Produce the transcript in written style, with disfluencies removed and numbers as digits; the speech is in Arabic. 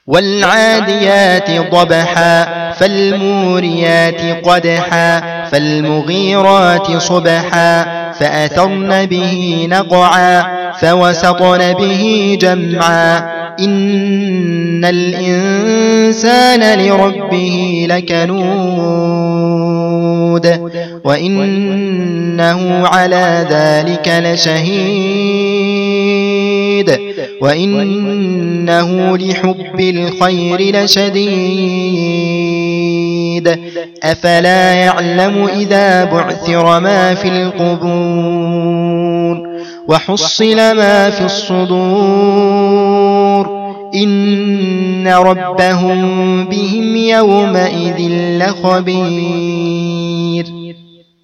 والعاديات ضبحا فالموريات قدحا فالمغيرات صبحا فأثرن به نقعا فوسطن به جمعا إن الإنسان لربه لكنود وإنه على ذلك لشهيد وإنه لحب الخير لشديد أفلا يعلم إذا بعثر ما في القبور وحصل ما في الصدور إن ربهم بهم يومئذ لخبير